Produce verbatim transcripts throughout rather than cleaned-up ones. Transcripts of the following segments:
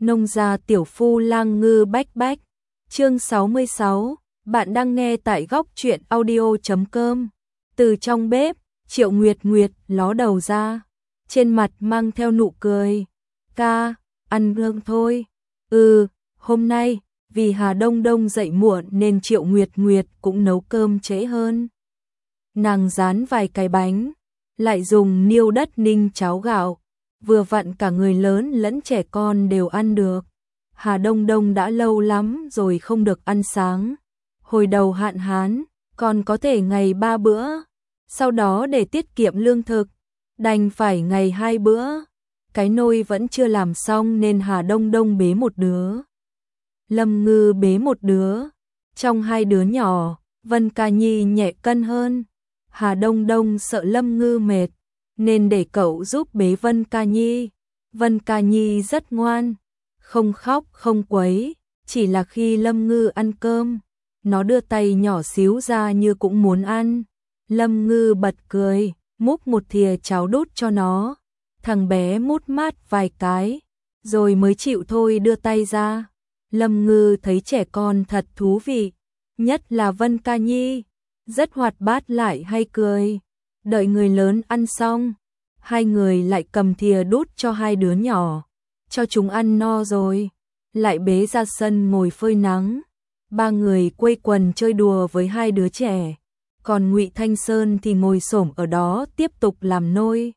Nông gia tiểu phu lang ngư bách bách. Chương sáu mươi sáu, bạn đang nghe tại góc truyện audio chấm com. Từ trong bếp, Triệu Nguyệt Nguyệt ló đầu ra, trên mặt mang theo nụ cười. Ca, ăn cơm thôi. Ừ, hôm nay, vì Hà Đông Đông dậy muộn nên Triệu Nguyệt Nguyệt cũng nấu cơm trễ hơn. Nàng rán vài cái bánh, lại dùng niêu đất ninh cháo gạo, vừa vặn cả người lớn lẫn trẻ con đều ăn được. Hà Đông Đông đã lâu lắm rồi không được ăn sáng. Hồi đầu hạn hán, còn có thể ngày ba bữa, sau đó để tiết kiệm lương thực, đành phải ngày hai bữa. Cái nôi vẫn chưa làm xong nên Hà Đông Đông bế một đứa, Lâm Ngư bế một đứa. Trong hai đứa nhỏ, Vân Ca Nhi nhẹ cân hơn. Hà Đông Đông sợ Lâm Ngư mệt, nên để cậu giúp bế Vân Ca Nhi. Vân Ca Nhi rất ngoan, không khóc không quấy, chỉ là khi Lâm Ngư ăn cơm, nó đưa tay nhỏ xíu ra như cũng muốn ăn. Lâm Ngư bật cười, múc một thìa cháo đút cho nó. Thằng bé mút mát vài cái, rồi mới chịu thôi đưa tay ra. Lâm Ngư thấy trẻ con thật thú vị, nhất là Vân Ca Nhi, rất hoạt bát lại hay cười. Đợi người lớn ăn xong, hai người lại cầm thìa đút cho hai đứa nhỏ, cho chúng ăn no rồi, lại bế ra sân ngồi phơi nắng. Ba người quây quần chơi đùa với hai đứa trẻ, còn Ngụy Thanh Sơn thì ngồi xổm ở đó tiếp tục làm nôi.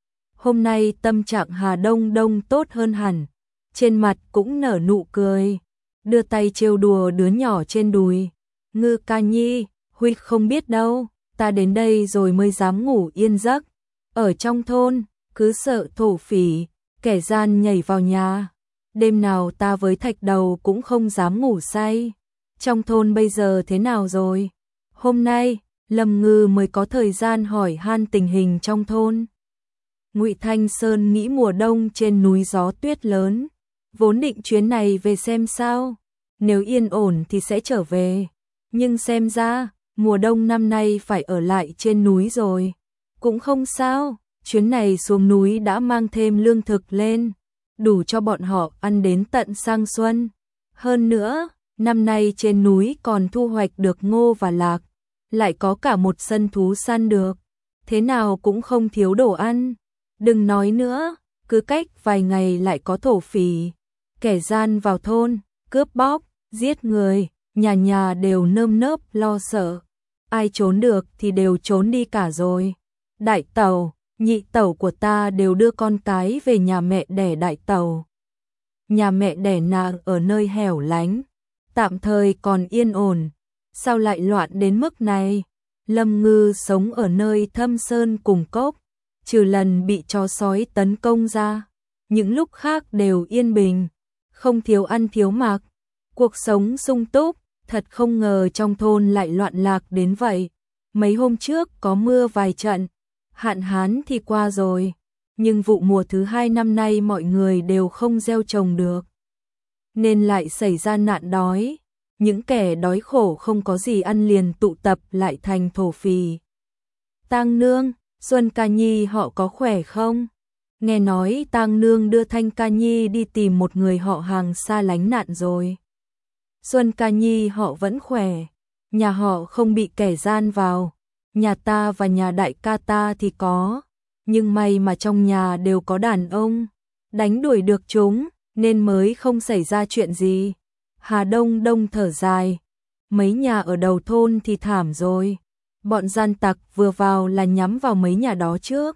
Hôm nay tâm trạng Hà Đông Đông tốt hơn hẳn, trên mặt cũng nở nụ cười, đưa tay trêu đùa đứa nhỏ trên đùi. Ngư Ca Nhi, Huy không biết đâu, ta đến đây rồi mới dám ngủ yên giấc. Ở trong thôn, cứ sợ thổ phỉ, kẻ gian nhảy vào nhà. Đêm nào ta với Thạch Đầu cũng không dám ngủ say. Trong thôn bây giờ thế nào rồi? Hôm nay, Lâm Ngư mới có thời gian hỏi han tình hình trong thôn. Ngụy Thanh Sơn nghĩ mùa đông trên núi gió tuyết lớn, vốn định chuyến này về xem sao, nếu yên ổn thì sẽ trở về, nhưng xem ra mùa đông năm nay phải ở lại trên núi rồi. Cũng không sao, chuyến này xuống núi đã mang thêm lương thực lên, đủ cho bọn họ ăn đến tận sang xuân. Hơn nữa, năm nay trên núi còn thu hoạch được ngô và lạc, lại có cả một sân thú săn được, thế nào cũng không thiếu đồ ăn. Đừng nói nữa, cứ cách vài ngày lại có thổ phỉ, kẻ gian vào thôn, cướp bóc, giết người, nhà nhà đều nơm nớp lo sợ. Ai trốn được thì đều trốn đi cả rồi. Đại tẩu, nhị tẩu của ta đều đưa con cái về nhà mẹ đẻ đại tẩu. Nhà mẹ đẻ nàng ở nơi hẻo lánh, tạm thời còn yên ổn, sao lại loạn đến mức này? Lâm Ngư sống ở nơi thâm sơn cùng cốc, trừ lần bị chó sói tấn công ra, những lúc khác đều yên bình, không thiếu ăn thiếu mặc, cuộc sống sung túc. Thật không ngờ trong thôn lại loạn lạc đến vậy. Mấy hôm trước có mưa vài trận, hạn hán thì qua rồi, nhưng vụ mùa thứ hai năm nay mọi người đều không gieo trồng được, nên lại xảy ra nạn đói. Những kẻ đói khổ không có gì ăn liền tụ tập lại thành thổ phỉ. Tang Nương, Xuân Ca Nhi họ có khỏe không? Nghe nói Tang Nương đưa Thanh Ca Nhi đi tìm một người họ hàng xa lánh nạn rồi. Xuân Ca Nhi họ vẫn khỏe, nhà họ không bị kẻ gian vào, nhà ta và nhà đại ca ta thì có, nhưng may mà trong nhà đều có đàn ông, đánh đuổi được chúng, nên mới không xảy ra chuyện gì. Hà Đông Đông thở dài, mấy nhà ở đầu thôn thì thảm rồi, bọn gian tặc vừa vào là nhắm vào mấy nhà đó trước.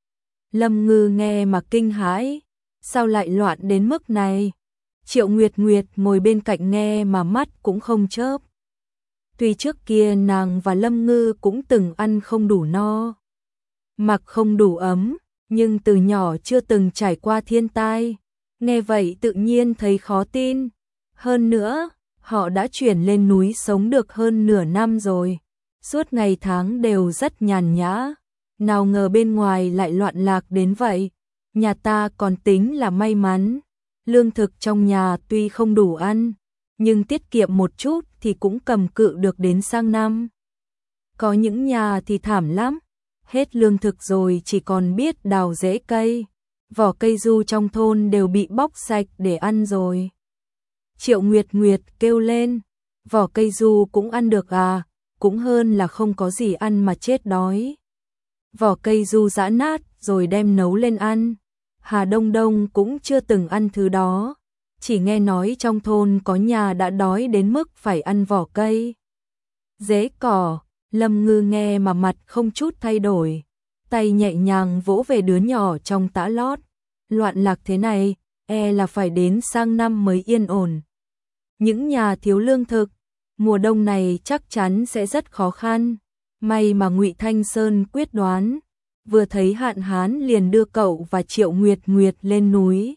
Lâm Ngư nghe mà kinh hãi, sao lại loạn đến mức này? Triệu Nguyệt Nguyệt ngồi bên cạnh nghe mà mắt cũng không chớp. Tuy trước kia nàng và Lâm Ngư cũng từng ăn không đủ no, mặc không đủ ấm, nhưng từ nhỏ chưa từng trải qua thiên tai, nghe vậy tự nhiên thấy khó tin. Hơn nữa, họ đã chuyển lên núi sống được hơn nửa năm rồi, suốt ngày tháng đều rất nhàn nhã, nào ngờ bên ngoài lại loạn lạc đến vậy. Nhà ta còn tính là may mắn, lương thực trong nhà tuy không đủ ăn, nhưng tiết kiệm một chút thì cũng cầm cự được đến sang năm. Có những nhà thì thảm lắm, hết lương thực rồi chỉ còn biết đào rễ cây, vỏ cây du trong thôn đều bị bóc sạch để ăn rồi. Triệu Nguyệt Nguyệt kêu lên, vỏ cây du cũng ăn được à, cũng hơn là không có gì ăn mà chết đói. Vỏ cây du giã nát rồi đem nấu lên ăn. Hà Đông Đông cũng chưa từng ăn thứ đó, chỉ nghe nói trong thôn có nhà đã đói đến mức phải ăn vỏ cây rễ cỏ. Lâm Ngư nghe mà mặt không chút thay đổi, tay nhẹ nhàng vỗ về đứa nhỏ trong tã lót. Loạn lạc thế này, e là phải đến sang năm mới yên ổn. Những nhà thiếu lương thực, mùa đông này chắc chắn sẽ rất khó khăn. May mà Ngụy Thanh Sơn quyết đoán, vừa thấy hạn hán liền đưa cậu và Triệu Nguyệt Nguyệt lên núi,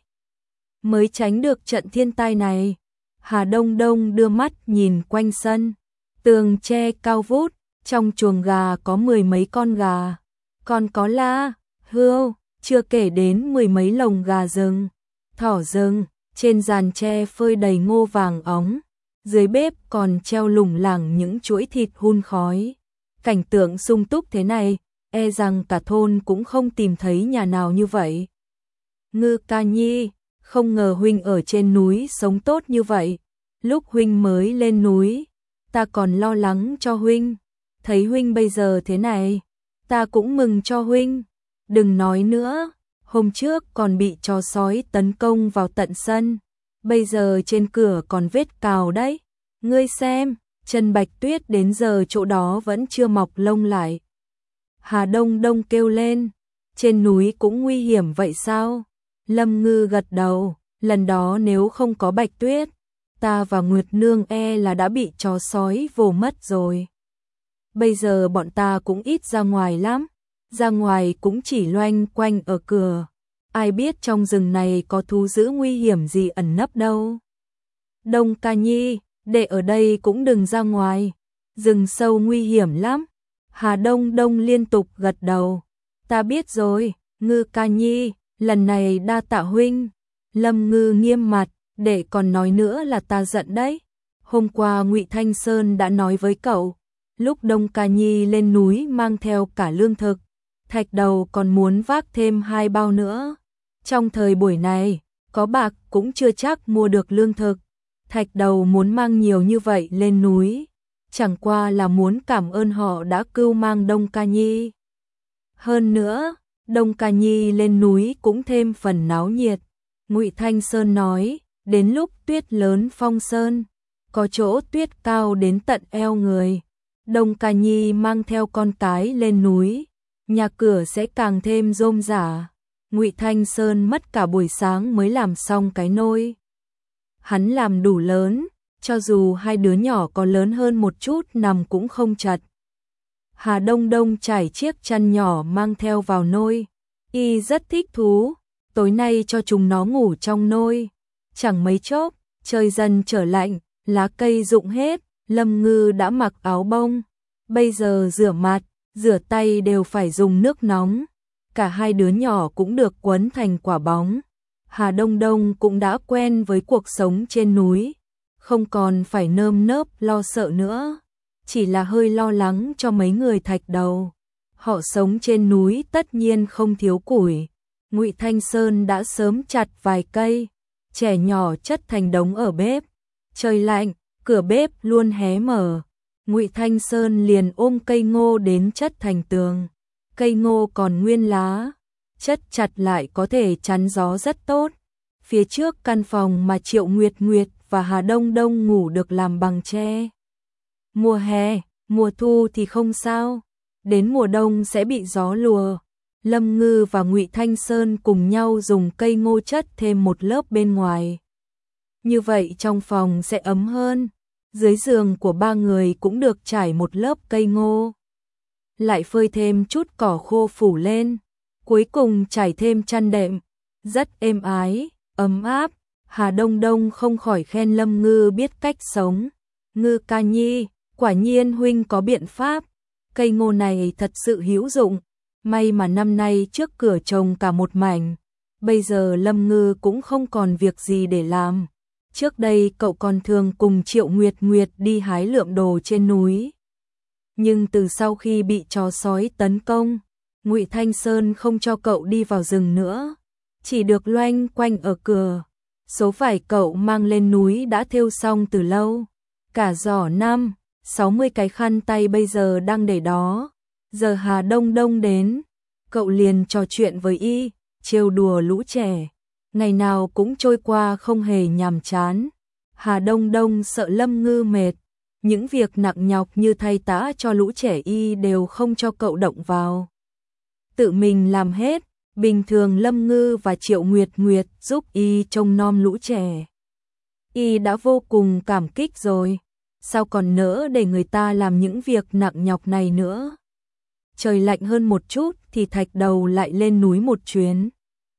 mới tránh được trận thiên tai này. Hà Đông Đông đưa mắt nhìn quanh sân, tường tre cao vút, trong chuồng gà có mười mấy con gà, còn có la, hươu, chưa kể đến mười mấy lồng gà rừng, thỏ rừng. Trên giàn tre phơi đầy ngô vàng óng, dưới bếp còn treo lủng lẳng những chuỗi thịt hun khói. Cảnh tượng sung túc thế này, e rằng cả thôn cũng không tìm thấy nhà nào như vậy. Ngư ca nhi, không ngờ huynh ở trên núi sống tốt như vậy. Lúc huynh mới lên núi, ta còn lo lắng cho huynh. Thấy huynh bây giờ thế này, ta cũng mừng cho huynh. Đừng nói nữa, hôm trước còn bị chó sói tấn công vào tận sân, bây giờ trên cửa còn vết cào đấy. Ngươi xem, chân Bạch Tuyết đến giờ chỗ đó vẫn chưa mọc lông lại. Hà Đông Đông kêu lên, trên núi cũng nguy hiểm vậy sao? Lâm Ngư gật đầu, lần đó nếu không có Bạch Tuyết, ta và Nguyệt Nương e là đã bị chó sói vồ mất rồi. Bây giờ bọn ta cũng ít ra ngoài lắm, ra ngoài cũng chỉ loanh quanh ở cửa. Ai biết trong rừng này có thú dữ nguy hiểm gì ẩn nấp đâu. Đông ca nhi, để ở đây cũng đừng ra ngoài, rừng sâu nguy hiểm lắm. Hà Đông Đông liên tục gật đầu, ta biết rồi, Ngư ca nhi, lần này đa tạ huynh. Lâm Ngư nghiêm mặt, để còn nói nữa là ta giận đấy. Hôm qua Ngụy Thanh Sơn đã nói với cậu, lúc Đông ca nhi lên núi mang theo cả lương thực, Thạch Đầu còn muốn vác thêm hai bao nữa. Trong thời buổi này, có bạc cũng chưa chắc mua được lương thực. Thạch Đầu muốn mang nhiều như vậy lên núi, chẳng qua là muốn cảm ơn họ đã cưu mang Đông ca nhi. Hơn nữa, Đông ca nhi lên núi cũng thêm phần náo nhiệt. Ngụy Thanh Sơn nói, đến lúc tuyết lớn phong sơn, có chỗ tuyết cao đến tận eo người, Đông ca nhi mang theo con cái lên núi, nhà cửa sẽ càng thêm rôm rả. Ngụy Thanh Sơn mất cả buổi sáng mới làm xong cái nôi. Hắn làm đủ lớn, cho dù hai đứa nhỏ có lớn hơn một chút nằm cũng không chật. Hà Đông Đông trải chiếc chăn nhỏ mang theo vào nôi, y rất thích thú, tối nay cho chúng nó ngủ trong nôi. Chẳng mấy chốc, trời dần trở lạnh, lá cây rụng hết, Lâm Ngư đã mặc áo bông, bây giờ rửa mặt, rửa tay đều phải dùng nước nóng. Cả hai đứa nhỏ cũng được quấn thành quả bóng. Hà Đông Đông cũng đã quen với cuộc sống trên núi, không còn phải nơm nớp lo sợ nữa, chỉ là hơi lo lắng cho mấy người Thạch Đầu. Họ sống trên núi tất nhiên không thiếu củi. Ngụy Thanh Sơn đã sớm chặt vài cây, trẻ nhỏ chất thành đống ở bếp. Trời lạnh, cửa bếp luôn hé mở. Ngụy Thanh Sơn liền ôm cây ngô đến chất thành tường. Cây ngô còn nguyên lá, chất chặt lại có thể chắn gió rất tốt. Phía trước căn phòng mà Triệu Nguyệt Nguyệt và Hà Đông Đông ngủ được làm bằng tre. Mùa hè, mùa thu thì không sao, đến mùa đông sẽ bị gió lùa. Lâm Ngư và Ngụy Thanh Sơn cùng nhau dùng cây ngô chất thêm một lớp bên ngoài. Như vậy trong phòng sẽ ấm hơn. Dưới giường của ba người cũng được trải một lớp cây ngô, lại phơi thêm chút cỏ khô phủ lên, cuối cùng trải thêm chăn đệm, rất êm ái, ấm áp. Hà Đông Đông không khỏi khen Lâm Ngư biết cách sống. Ngư ca nhi, quả nhiên huynh có biện pháp, cây ngô này thật sự hữu dụng, may mà năm nay trước cửa trồng cả một mảnh, bây giờ Lâm Ngư cũng không còn việc gì để làm. Trước đây cậu còn thường cùng Triệu Nguyệt Nguyệt đi hái lượm đồ trên núi. Nhưng từ sau khi bị chó sói tấn công, Ngụy Thanh Sơn không cho cậu đi vào rừng nữa. chỉ được loanh quanh ở cửa. Số vải cậu mang lên núi đã thêu xong từ lâu. Cả giỏ năm, sáu mươi cái khăn tay bây giờ đang để đó. Giờ Hà Đông Đông đến, cậu liền trò chuyện với y, trêu đùa lũ trẻ. Ngày nào cũng trôi qua không hề nhàm chán. Hà Đông Đông sợ Lâm Ngư mệt. Những việc nặng nhọc như thay tã cho lũ trẻ y đều không cho cậu động vào. Tự mình làm hết, bình thường Lâm Ngư và Triệu Nguyệt Nguyệt giúp y trông nom lũ trẻ. Y đã vô cùng cảm kích rồi, sao còn nỡ để người ta làm những việc nặng nhọc này nữa. Trời lạnh hơn một chút thì Thạch Đầu lại lên núi một chuyến.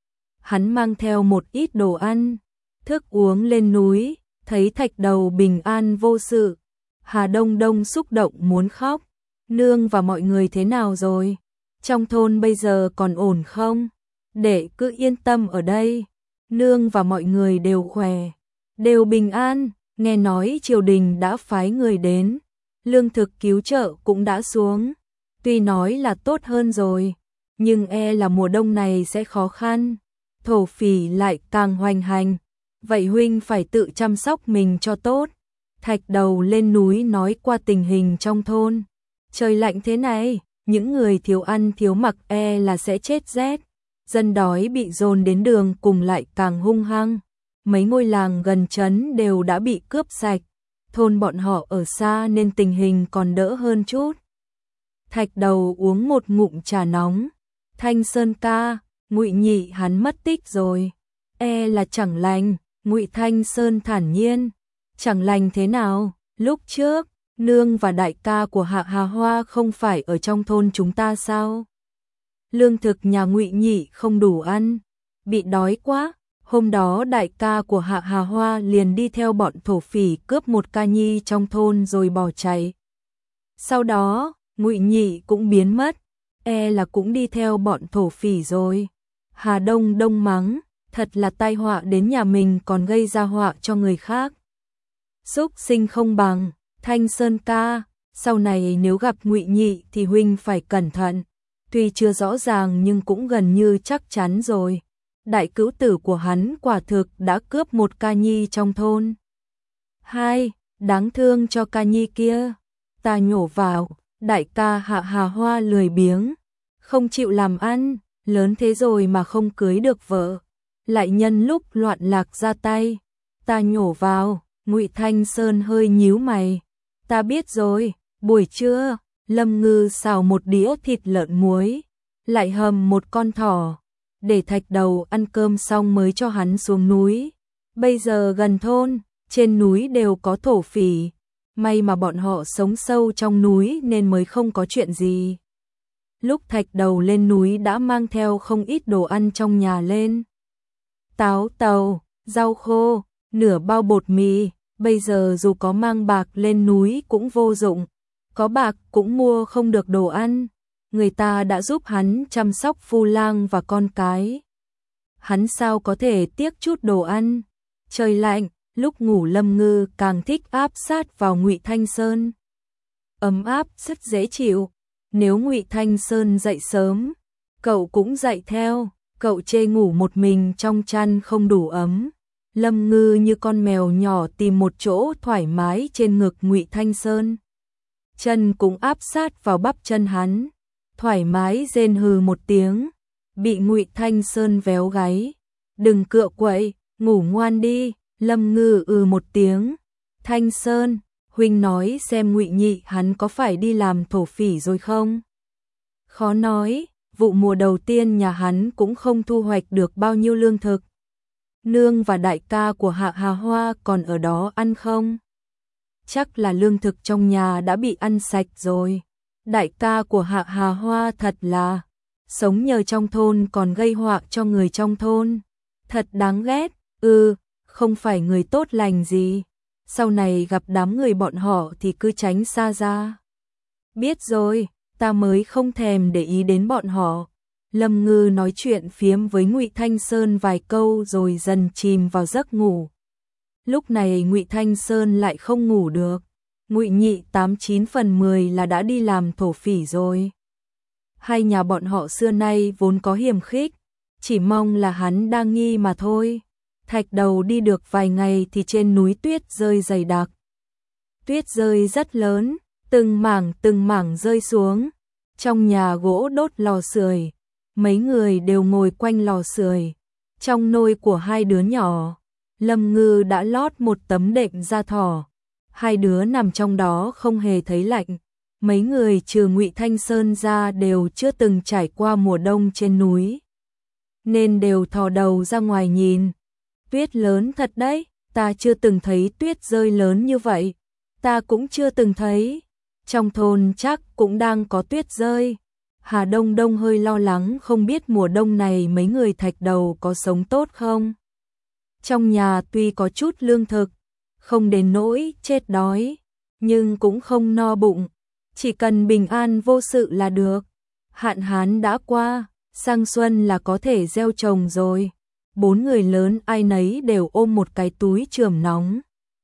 Hắn mang theo một ít đồ ăn, thức uống lên núi, thấy Thạch Đầu bình an vô sự. Hà Đông Đông xúc động muốn khóc. Nương và mọi người thế nào rồi? Trong thôn bây giờ còn ổn không? Để cứ yên tâm ở đây. Nương và mọi người đều khỏe, đều bình an. Nghe nói triều đình đã phái người đến, lương thực cứu trợ cũng đã xuống. Tuy nói là tốt hơn rồi, nhưng e là mùa đông này sẽ khó khăn. Thổ phỉ lại càng hoành hành. Vậy huynh phải tự chăm sóc mình cho tốt. Thạch Đầu lên núi nói qua tình hình trong thôn. Trời lạnh thế này, những người thiếu ăn thiếu mặc e là sẽ chết rét. Dân đói bị dồn đến đường cùng lại càng hung hăng. Mấy ngôi làng gần trấn đều đã bị cướp sạch. Thôn bọn họ ở xa nên tình hình còn đỡ hơn chút. Thạch Đầu uống một ngụm trà nóng. Thanh Sơn ca, Ngụy Nhị hắn mất tích rồi. E là chẳng lành. Ngụy Thanh Sơn thản nhiên. Chẳng lành thế nào? Lúc trước, nương và đại ca của Hạ Hà Hoa không phải ở trong thôn chúng ta sao? Lương thực nhà Ngụy Nhị không đủ ăn, bị đói quá. Hôm đó đại ca của Hạ Hà Hoa liền đi theo bọn thổ phỉ cướp một ca nhi trong thôn rồi bỏ chạy. Sau đó, Ngụy Nhị cũng biến mất, e là cũng đi theo bọn thổ phỉ rồi. Hà Đông Đông mắng, thật là tai họa đến nhà mình còn gây ra họa cho người khác. Xúc sinh không bằng. Thanh Sơn ca, sau này nếu gặp Ngụy Nhị thì huynh phải cẩn thận. Tuy chưa rõ ràng nhưng cũng gần như chắc chắn rồi. Đại cữu tử của hắn quả thực đã cướp một ca nhi trong thôn. Hai, đáng thương cho ca nhi kia. Ta nhổ vào, đại ca Hạ Hà Hoa lười biếng, không chịu làm ăn, lớn thế rồi mà không cưới được vợ, lại nhân lúc loạn lạc ra tay. Ta nhổ vào. Ngụy Thanh Sơn hơi nhíu mày. Ta biết rồi. Buổi trưa, Lâm Ngư xào một đĩa thịt lợn muối, lại hầm một con thỏ, để Thạch Đầu ăn cơm xong mới cho hắn xuống núi. Bây giờ gần thôn, trên núi đều có thổ phỉ, may mà bọn họ sống sâu trong núi nên mới không có chuyện gì. Lúc Thạch Đầu lên núi đã mang theo không ít đồ ăn trong nhà lên. Táo tàu, rau khô, nửa bao bột mì. Bây giờ dù có mang bạc lên núi cũng vô dụng, có bạc cũng mua không được đồ ăn. Người ta đã giúp hắn chăm sóc phu lang và con cái, hắn sao có thể tiếc chút đồ ăn. Trời lạnh, lúc ngủ Lâm Ngư càng thích áp sát vào Ngụy Thanh Sơn. Ấm áp rất dễ chịu. Nếu Ngụy Thanh Sơn dậy sớm, cậu cũng dậy theo. Cậu chê ngủ một mình trong chăn không đủ ấm. Lâm Ngư như con mèo nhỏ tìm một chỗ thoải mái trên ngực Ngụy Thanh Sơn. Chân cũng áp sát vào bắp chân hắn, thoải mái rên hừ một tiếng, bị Ngụy Thanh Sơn véo gáy. Đừng cựa quậy, ngủ ngoan đi. Lâm Ngư ừ một tiếng. Thanh Sơn, huynh nói xem Ngụy Nhị hắn có phải đi làm thổ phỉ rồi không? Khó nói, vụ mùa đầu tiên nhà hắn cũng không thu hoạch được bao nhiêu lương thực. Nương và đại ca của Hạ Hà Hoa còn ở đó ăn không? Chắc là lương thực trong nhà đã bị ăn sạch rồi. Đại ca của Hạ Hà Hoa thật là sống nhờ trong thôn còn gây họa cho người trong thôn. Thật đáng ghét. Ừ, không phải người tốt lành gì. Sau này gặp đám người bọn họ thì cứ tránh xa ra. Biết rồi, ta mới không thèm để ý đến bọn họ. Lâm Ngư nói chuyện phiếm với Ngụy Thanh Sơn vài câu rồi dần chìm vào giấc ngủ. Lúc này Ngụy Thanh Sơn lại không ngủ được. Ngụy Nhị tám chín phần mười là đã đi làm thổ phỉ rồi. Hai nhà bọn họ xưa nay vốn có hiềm khích, chỉ mong là hắn đang nghi mà thôi. Thạch Đầu đi được vài ngày thì trên núi tuyết rơi dày đặc. Tuyết rơi rất lớn, từng mảng từng mảng rơi xuống. Trong nhà gỗ đốt lò sưởi, mấy người đều ngồi quanh lò sưởi. Trong nôi của hai đứa nhỏ, Lâm Ngư đã lót một tấm đệm da thỏ. Hai đứa nằm trong đó không hề thấy lạnh. Mấy người trừ Ngụy Thanh Sơn ra đều chưa từng trải qua mùa đông trên núi, nên đều thò đầu ra ngoài nhìn. Tuyết lớn thật đấy, ta chưa từng thấy tuyết rơi lớn như vậy. Ta cũng chưa từng thấy. Trong thôn chắc cũng đang có tuyết rơi. Hà Đông Đông hơi lo lắng không biết mùa đông này mấy người Thạch Đầu có sống tốt không. Trong nhà tuy có chút lương thực, không đến nỗi chết đói, nhưng cũng không no bụng. Chỉ cần bình an vô sự là được. Hạn hán đã qua, sang xuân là có thể gieo trồng rồi. Bốn người lớn ai nấy đều ôm một cái túi chườm nóng.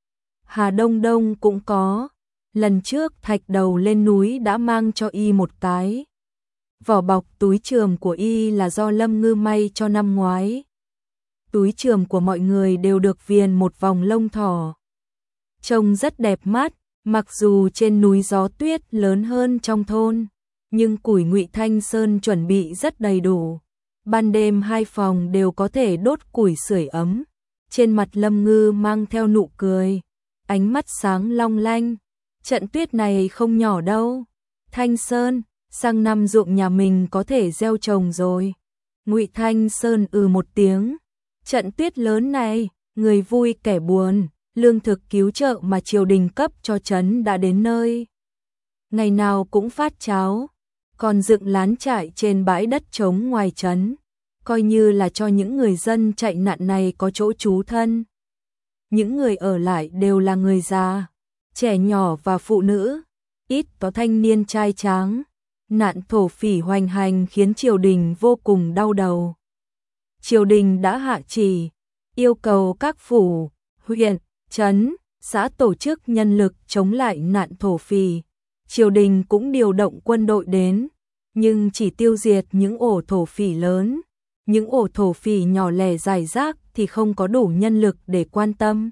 Hà Đông Đông cũng có. Lần trước Thạch Đầu lên núi đã mang cho y một cái. Vỏ bọc túi chườm của y là do Lâm Ngư may cho năm ngoái. Túi chườm của mọi người đều được viền một vòng lông thỏ. Trông rất đẹp mắt, mặc dù trên núi gió tuyết lớn hơn trong thôn, nhưng củi Ngụy Thanh Sơn chuẩn bị rất đầy đủ. Ban đêm hai phòng đều có thể đốt củi sưởi ấm. Trên mặt Lâm Ngư mang theo nụ cười, ánh mắt sáng long lanh. Trận tuyết này không nhỏ đâu. Thanh Sơn, sang năm ruộng nhà mình có thể gieo trồng rồi. Ngụy Thanh Sơn ừ một tiếng. Trận tuyết lớn này, người vui kẻ buồn, lương thực cứu trợ mà triều đình cấp cho trấn đã đến nơi. Ngày nào cũng phát cháo, còn dựng lán trại trên bãi đất trống ngoài trấn, coi như là cho những người dân chạy nạn này có chỗ trú thân. Những người ở lại đều là người già, trẻ nhỏ và phụ nữ, ít có thanh niên trai tráng. Nạn thổ phỉ hoành hành khiến triều đình vô cùng đau đầu. Triều đình đã hạ chỉ, yêu cầu các phủ, huyện, trấn, xã tổ chức nhân lực chống lại nạn thổ phỉ. Triều đình cũng điều động quân đội đến, nhưng chỉ tiêu diệt những ổ thổ phỉ lớn. Những ổ thổ phỉ nhỏ lẻ rải rác thì không có đủ nhân lực để quan tâm.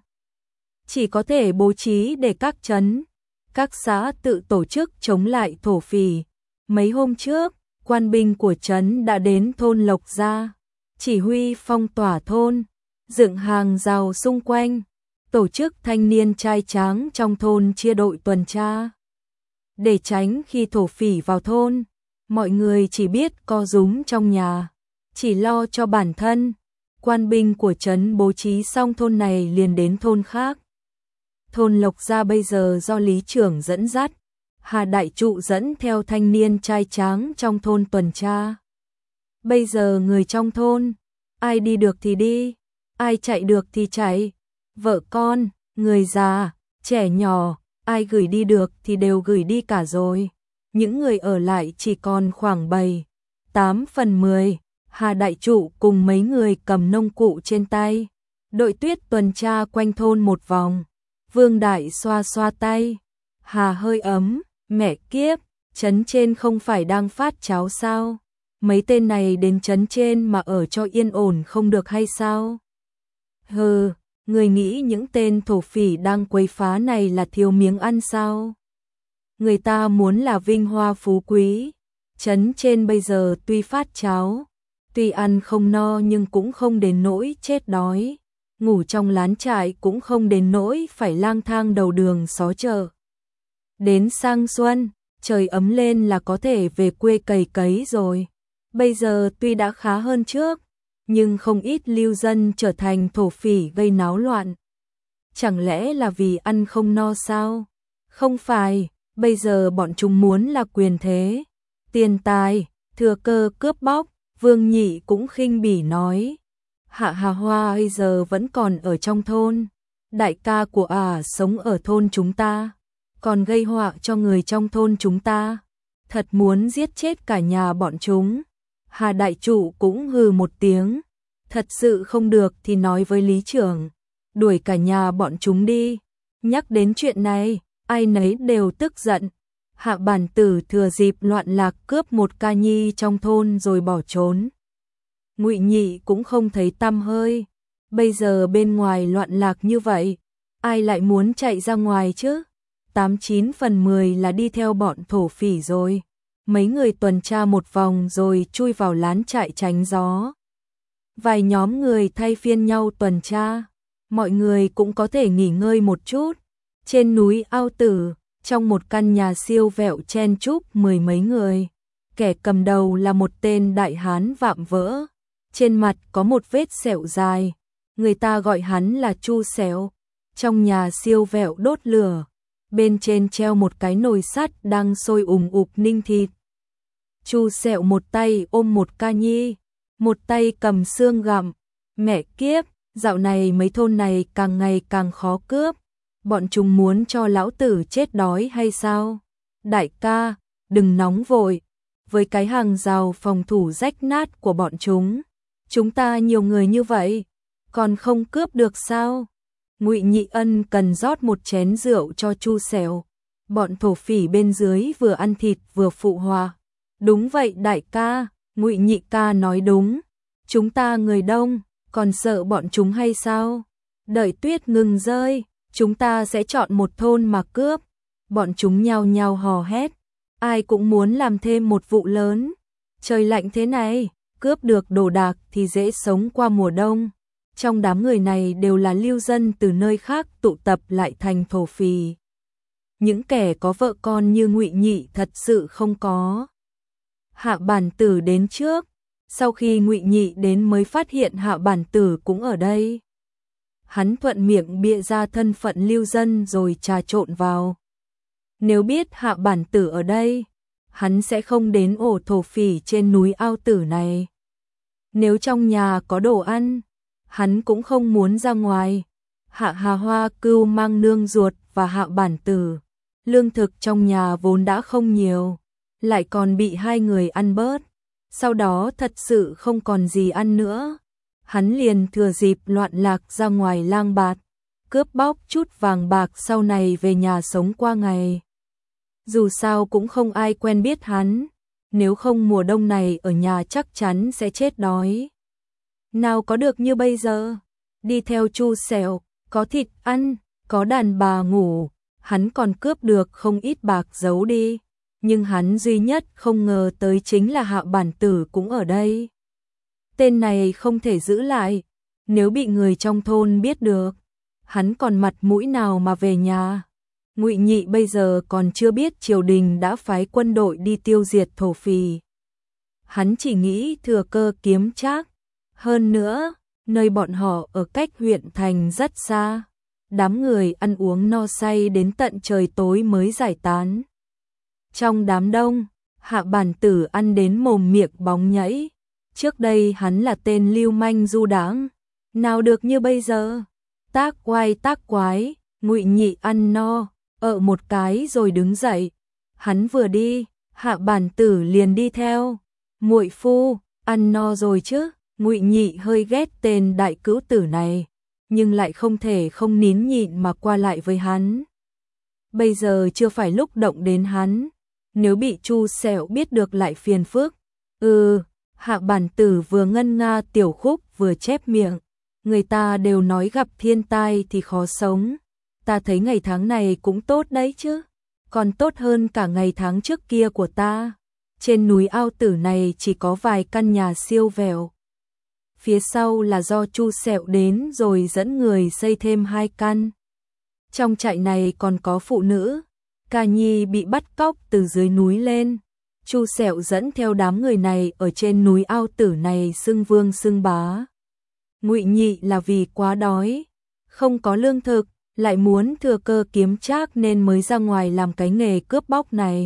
Chỉ có thể bố trí để các trấn, các xã tự tổ chức chống lại thổ phỉ. Mấy hôm trước, quan binh của trấn đã đến thôn Lộc Gia, chỉ huy phong tỏa thôn, dựng hàng rào xung quanh, tổ chức thanh niên trai tráng trong thôn chia đội tuần tra. Để tránh khi thổ phỉ vào thôn, mọi người chỉ biết co rúm trong nhà, chỉ lo cho bản thân. Quan binh của trấn bố trí xong thôn này liền đến thôn khác. Thôn Lộc Gia bây giờ do lý trưởng dẫn dắt, Hà Đại Trụ dẫn theo thanh niên trai tráng trong thôn tuần tra. Bây giờ người trong thôn, ai đi được thì đi, ai chạy được thì chạy. Vợ con, người già, trẻ nhỏ, ai gửi đi được thì đều gửi đi cả rồi. Những người ở lại chỉ còn khoảng bảy, tám phần mười. Hà Đại Trụ cùng mấy người cầm nông cụ trên tay. Đội tuyết tuần tra quanh thôn một vòng. Vương Đại xoa xoa tay. Hà hơi ấm, mẹ kiếp, trấn trên không phải đang phát cháo sao? Mấy tên này đến trấn trên mà ở cho yên ổn không được hay sao? Hừ, người nghĩ những tên thổ phỉ đang quấy phá này là thiếu miếng ăn sao? Người ta muốn là vinh hoa phú quý. Trấn trên bây giờ tuy phát cháo, tuy ăn không no nhưng cũng không đến nỗi chết đói. Ngủ trong lán trại cũng không đến nỗi phải lang thang đầu đường xó chợ. Đến sang xuân, trời ấm lên là có thể về quê cày cấy rồi. Bây giờ tuy đã khá hơn trước, nhưng không ít lưu dân trở thành thổ phỉ gây náo loạn. Chẳng lẽ là vì ăn không no sao? Không phải, bây giờ bọn chúng muốn là quyền thế, tiền tài, thừa cơ cướp bóc. Vương Nhị cũng khinh bỉ nói. Hạ Hà Hoa bây giờ vẫn còn ở trong thôn. Đại ca của ả à sống ở thôn chúng ta, còn gây họa cho người trong thôn chúng ta. Thật muốn giết chết cả nhà bọn chúng. Hà Đại Trụ cũng hừ một tiếng. Thật sự không được thì nói với lý trưởng, đuổi cả nhà bọn chúng đi. Nhắc đến chuyện này, ai nấy đều tức giận. Hạ bản tử thừa dịp loạn lạc cướp một ca nhi trong thôn rồi bỏ trốn. Ngụy Nhị cũng không thấy tăm hơi. Bây giờ bên ngoài loạn lạc như vậy, ai lại muốn chạy ra ngoài chứ? Tám chín phần mười là đi theo bọn thổ phỉ rồi. Mấy người tuần tra một vòng rồi chui vào lán trại tránh gió. Vài nhóm người thay phiên nhau tuần tra, mọi người cũng có thể nghỉ ngơi một chút. Trên núi Ao Tử, trong một căn nhà siêu vẹo chen chúc mười mấy người. Kẻ cầm đầu là một tên đại hán vạm vỡ, trên mặt có một vết sẹo dài, người ta gọi hắn là Chu Sẹo. Trong nhà siêu vẹo đốt lửa, bên trên treo một cái nồi sắt đang sôi ùm ụp ninh thịt. Chu Sẹo một tay ôm một ca nhi, một tay cầm xương gặm. Mẹ kiếp, dạo này mấy thôn này càng ngày càng khó cướp, bọn chúng muốn cho lão tử chết đói hay sao? Đại ca, đừng nóng vội, với cái hàng rào phòng thủ rách nát của bọn chúng, chúng ta nhiều người như vậy, còn không cướp được sao? Ngụy Nhị Ân cần rót một chén rượu cho Chu Sẹo. Bọn thổ phỉ bên dưới vừa ăn thịt vừa phụ hòa. Đúng vậy đại ca, Ngụy Nhị ca nói đúng. Chúng ta người đông, còn sợ bọn chúng hay sao? Đợi tuyết ngừng rơi, chúng ta sẽ chọn một thôn mà cướp. Bọn chúng nhao nhao hò hét, ai cũng muốn làm thêm một vụ lớn. Trời lạnh thế này, cướp được đồ đạc thì dễ sống qua mùa đông. Trong đám người này đều là lưu dân từ nơi khác tụ tập lại thành thổ phỉ. Những kẻ có vợ con như Ngụy Nhị thật sự không có. Hạ Bản Tử đến trước, sau khi Ngụy Nhị đến mới phát hiện Hạ Bản Tử cũng ở đây. Hắn thuận miệng bịa ra thân phận lưu dân rồi trà trộn vào. Nếu biết Hạ Bản Tử ở đây, hắn sẽ không đến ổ thổ phỉ trên núi Ao Tử này. Nếu trong nhà có đồ ăn, hắn cũng không muốn ra ngoài. Hạ Hà Hoa Cưu mang nương ruột và Hạ Bản Tử. Lương thực trong nhà vốn đã không nhiều, lại còn bị hai người ăn bớt. Sau đó thật sự không còn gì ăn nữa. Hắn liền thừa dịp loạn lạc ra ngoài lang bạt, cướp bóc chút vàng bạc sau này về nhà sống qua ngày. Dù sao cũng không ai quen biết hắn, nếu không mùa đông này ở nhà chắc chắn sẽ chết đói. Nào có được như bây giờ, đi theo Chu Sẹo, có thịt ăn, có đàn bà ngủ, hắn còn cướp được không ít bạc giấu đi. Nhưng hắn duy nhất không ngờ tới chính là Hạ Bản Tử cũng ở đây. Tên này không thể giữ lại, nếu bị người trong thôn biết được, hắn còn mặt mũi nào mà về nhà. Ngụy Nhị bây giờ còn chưa biết triều đình đã phái quân đội đi tiêu diệt thổ phỉ. Hắn chỉ nghĩ thừa cơ kiếm trác. Hơn nữa, nơi bọn họ ở cách huyện thành rất xa. Đám người ăn uống no say đến tận trời tối mới giải tán. Trong đám đông, Hạ Bản Tử ăn đến mồm miệng bóng nhảy. Trước đây hắn là tên lưu manh du đãng, nào được như bây giờ. Tác quái tác quái, Ngụy Nhị ăn no, ở một cái rồi đứng dậy. Hắn vừa đi, Hạ Bản Tử liền đi theo. Muội phu, ăn no rồi chứ? Ngụy Nhị hơi ghét tên đại cữu tử này, nhưng lại không thể không nín nhịn mà qua lại với hắn. Bây giờ chưa phải lúc động đến hắn, nếu bị Chu Sẹo biết được lại phiền phức. Ừ, Hạ Bản Tử vừa ngân nga tiểu khúc vừa chép miệng. Người ta đều nói gặp thiên tai thì khó sống. Ta thấy ngày tháng này cũng tốt đấy chứ. Còn tốt hơn cả ngày tháng trước kia của ta. Trên núi Ao Tử này chỉ có vài căn nhà siêu vẹo. Phía sau là do Chu Sẹo đến rồi dẫn người xây thêm hai căn. Trong trại này còn có phụ nữ. Ca Nhi bị bắt cóc từ dưới núi lên. Chu Sẹo dẫn theo đám người này ở trên núi Ao Tử này xưng vương xưng bá. Ngụy Nhị là vì quá đói, không có lương thực, lại muốn thừa cơ kiếm trác nên mới ra ngoài làm cái nghề cướp bóc này.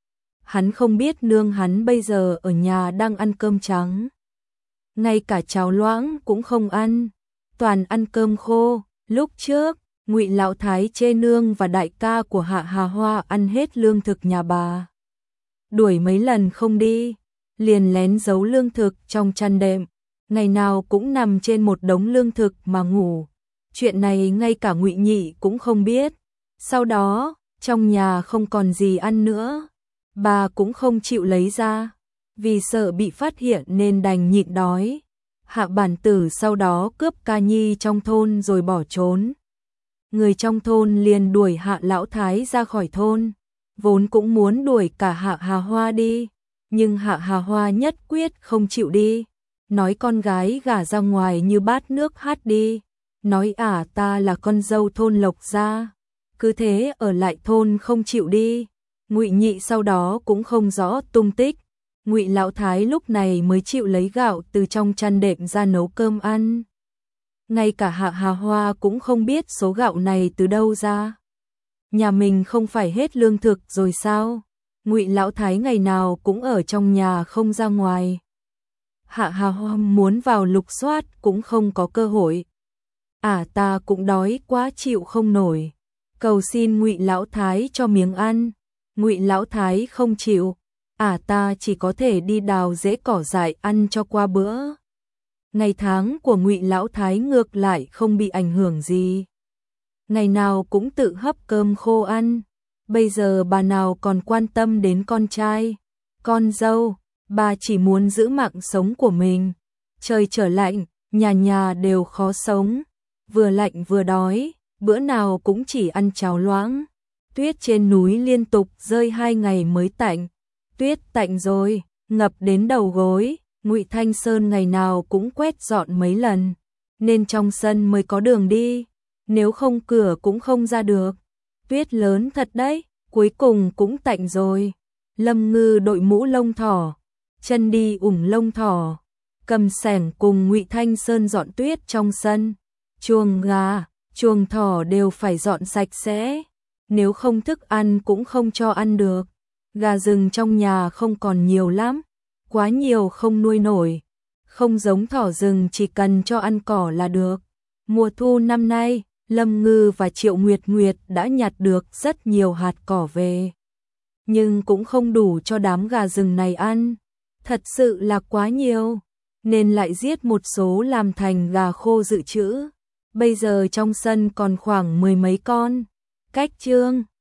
Hắn không biết nương hắn bây giờ ở nhà đang ăn cơm trắng. Ngay cả cháo loãng cũng không ăn, toàn ăn cơm khô. Lúc trước, Ngụy Lão Thái chê nương và đại ca của Hạ Hà Hoa ăn hết lương thực nhà bà. Đuổi mấy lần không đi, liền lén giấu lương thực trong chăn đệm, ngày nào cũng nằm trên một đống lương thực mà ngủ. Chuyện này ngay cả Ngụy Nhị cũng không biết. Sau đó, trong nhà không còn gì ăn nữa, bà cũng không chịu lấy ra, vì sợ bị phát hiện nên đành nhịn đói. Hạ bản tử sau đó cướp ca nhi trong thôn rồi bỏ trốn. Người trong thôn liền đuổi Hạ lão thái ra khỏi thôn, vốn cũng muốn đuổi cả Hạ Hà Hoa đi, nhưng Hạ Hà Hoa nhất quyết không chịu đi, nói con gái gả ra ngoài như bát nước hát đi, nói ả ta là con dâu thôn Lộc gia, cứ thế ở lại thôn không chịu đi. Ngụy Nhị sau đó cũng không rõ tung tích, Ngụy lão thái lúc này mới chịu lấy gạo từ trong chăn đệm ra nấu cơm ăn. Ngay cả Hạ Hà Hoa cũng không biết số gạo này từ đâu ra. Nhà mình không phải hết lương thực rồi sao? Ngụy lão thái ngày nào cũng ở trong nhà không ra ngoài. Hạ Hà Hoa muốn vào lục soát cũng không có cơ hội. À ta cũng đói quá chịu không nổi, cầu xin Ngụy lão thái cho miếng ăn. Ngụy lão thái không chịu, à ta chỉ có thể đi đào rễ cỏ dại ăn cho qua bữa. Ngày tháng của Ngụy lão thái ngược lại không bị ảnh hưởng gì. Ngày nào cũng tự hấp cơm khô ăn. Bây giờ bà nào còn quan tâm đến con trai, con dâu, bà chỉ muốn giữ mạng sống của mình. Trời trở lạnh, nhà nhà đều khó sống, vừa lạnh vừa đói, bữa nào cũng chỉ ăn cháo loãng. Tuyết trên núi liên tục rơi hai ngày mới tạnh. Tuyết tạnh rồi, ngập đến đầu gối, Ngụy Thanh Sơn ngày nào cũng quét dọn mấy lần, nên trong sân mới có đường đi, nếu không cửa cũng không ra được. Tuyết lớn thật đấy, cuối cùng cũng tạnh rồi. Lâm Ngư đội mũ lông thỏ, chân đi ủng lông thỏ, cầm xẻng cùng Ngụy Thanh Sơn dọn tuyết trong sân. Chuồng gà, chuồng thỏ đều phải dọn sạch sẽ, nếu không thức ăn cũng không cho ăn được. Gà rừng trong nhà không còn nhiều lắm, quá nhiều không nuôi nổi, không giống thỏ rừng chỉ cần cho ăn cỏ là được. Mùa thu năm nay, Lâm Ngư và Triệu Nguyệt Nguyệt đã nhặt được rất nhiều hạt cỏ về, nhưng cũng không đủ cho đám gà rừng này ăn, thật sự là quá nhiều, nên lại giết một số làm thành gà khô dự trữ. Bây giờ trong sân còn khoảng mười mấy con. Cách chương